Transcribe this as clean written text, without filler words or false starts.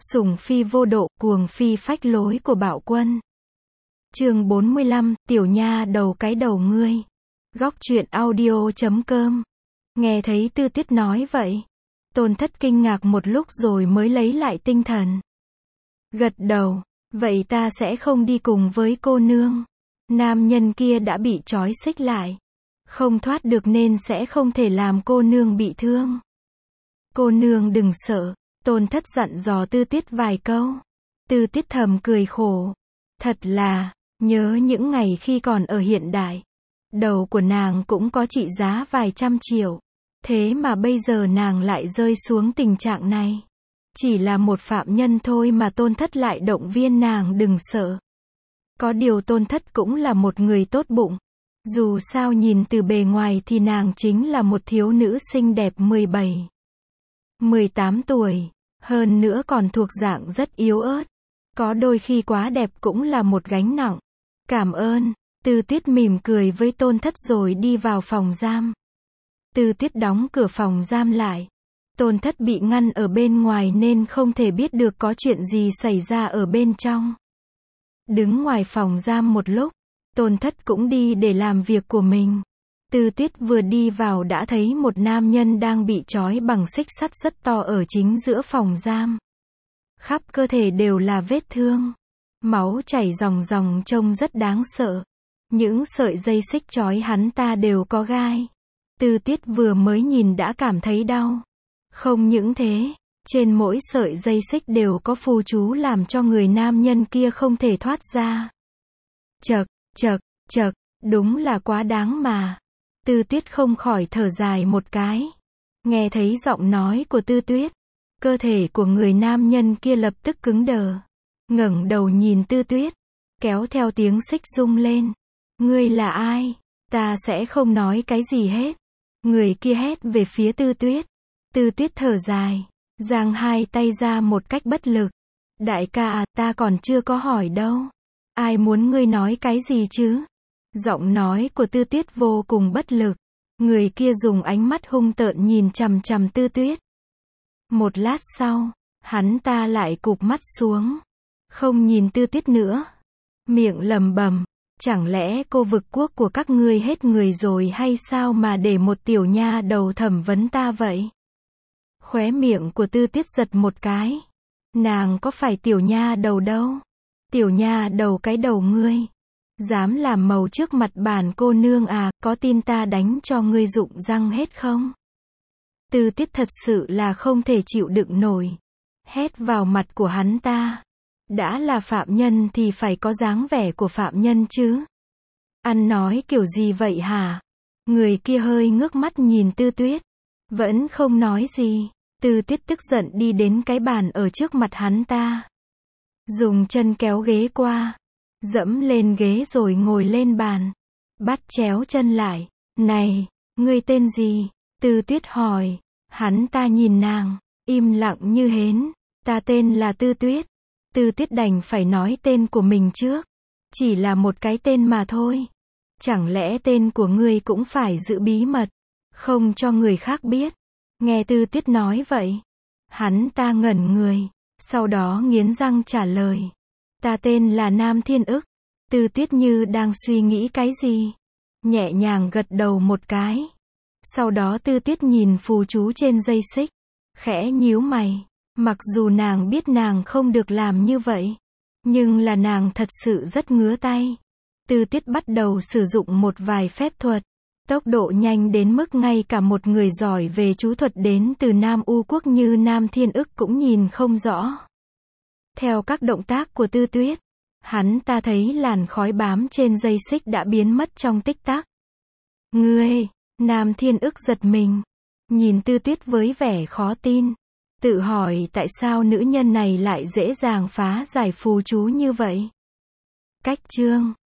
Sủng phi vô độ, cuồng phi phách lối của Bạo Quân. Chương 45, tiểu nha đầu cái đầu ngươi. Góc truyện audio.com. Nghe thấy Tư Tiết nói vậy, Tôn Thất kinh ngạc một lúc rồi mới lấy lại tinh thần. Gật đầu, vậy ta sẽ không đi cùng với cô nương. Nam nhân kia đã bị trói xích lại, không thoát được nên sẽ không thể làm cô nương bị thương. Cô nương đừng sợ, Tôn Thất dặn dò Tư Tiết vài câu. Tư Tiết thầm cười khổ. Thật là, nhớ những ngày khi còn ở hiện đại. Đầu của nàng cũng có trị giá vài trăm triệu. Thế mà bây giờ nàng lại rơi xuống tình trạng này. Chỉ là một phạm nhân thôi mà Tôn Thất lại động viên nàng đừng sợ. Có điều Tôn Thất cũng là một người tốt bụng. Dù sao nhìn từ bề ngoài thì nàng chính là một thiếu nữ xinh đẹp 17, 18 tuổi. Hơn nữa còn thuộc dạng rất yếu ớt. Có đôi khi quá đẹp cũng là một gánh nặng. Cảm ơn. Tư Tiết mỉm cười với Tôn Thất rồi đi vào phòng giam. Tư Tiết đóng cửa phòng giam lại. Tôn Thất bị ngăn ở bên ngoài nên không thể biết được có chuyện gì xảy ra ở bên trong. Đứng ngoài phòng giam một lúc, Tôn Thất cũng đi để làm việc của mình. Tư Tiết vừa đi vào đã thấy một nam nhân đang bị trói bằng xích sắt rất to ở chính giữa phòng giam. Khắp cơ thể đều là vết thương. Máu chảy ròng ròng trông rất đáng sợ. Những sợi dây xích trói hắn ta đều có gai. Tư Tiết vừa mới nhìn đã cảm thấy đau. Không những thế, trên mỗi sợi dây xích đều có phù chú làm cho người nam nhân kia không thể thoát ra. Chậc, chậc, chậc, đúng là quá đáng mà. Tư Tiết không khỏi thở dài một cái. Nghe thấy giọng nói của Tư Tiết, cơ thể của người nam nhân kia lập tức cứng đờ. Ngẩng đầu nhìn Tư Tiết, kéo theo tiếng xích rung lên. Ngươi là ai? Ta sẽ không nói cái gì hết. Người kia hét về phía Tư Tiết. Tư Tiết thở dài, giang hai tay ra một cách bất lực. Đại ca à, ta còn chưa có hỏi đâu. Ai muốn ngươi nói cái gì chứ? Giọng nói của Tư Tiết vô cùng bất lực. Người kia dùng ánh mắt hung tợn nhìn chằm chằm Tư Tiết. Một lát sau, hắn ta lại cụp mắt xuống, không nhìn Tư Tiết nữa. Miệng lẩm bẩm, chẳng lẽ cô vực quốc của các ngươi hết người rồi hay sao mà để một tiểu nha đầu thẩm vấn ta vậy? Khóe miệng của Tư Tiết giật một cái. Nàng có phải tiểu nha đầu đâu. Tiểu nha đầu cái đầu ngươi. Dám làm màu trước mặt bản cô nương à, có tin ta đánh cho ngươi rụng răng hết không? Tư Tiết thật sự là không thể chịu đựng nổi. Hét vào mặt của hắn ta. Đã là phạm nhân thì phải có dáng vẻ của phạm nhân chứ. Ăn nói kiểu gì vậy hả? Người kia hơi ngước mắt nhìn Tư Tiết. Vẫn không nói gì. Tư Tiết tức giận đi đến cái bàn ở trước mặt hắn ta. Dùng chân kéo ghế qua. Dẫm lên ghế rồi ngồi lên bàn. Bắt chéo chân lại. Này, ngươi tên gì? Tư Tiết hỏi. Hắn ta nhìn nàng, im lặng như hến. Ta tên là Tư Tiết. Tư Tiết đành phải nói tên của mình trước. Chỉ là một cái tên mà thôi. Chẳng lẽ tên của ngươi cũng phải giữ bí mật, không cho người khác biết? Nghe Tư Tiết nói vậy, hắn ta ngẩn người, sau đó nghiến răng trả lời. Ta tên là Nam Thiên Ức. Tư Tiết như đang suy nghĩ cái gì, nhẹ nhàng gật đầu một cái. Sau đó Tư Tiết nhìn phù chú trên dây xích, khẽ nhíu mày. Mặc dù nàng biết nàng không được làm như vậy, nhưng là nàng thật sự rất ngứa tay. Tư Tiết bắt đầu sử dụng một vài phép thuật. Tốc độ nhanh đến mức ngay cả một người giỏi về chú thuật đến từ Nam U Quốc như Nam Thiên Ức cũng nhìn không rõ. Theo các động tác của Tư Tiết, hắn ta thấy làn khói bám trên dây xích đã biến mất trong tích tắc. Ngươi, Nam Thiên Ức giật mình, nhìn Tư Tiết với vẻ khó tin, tự hỏi tại sao nữ nhân này lại dễ dàng phá giải phù chú như vậy. Cách chương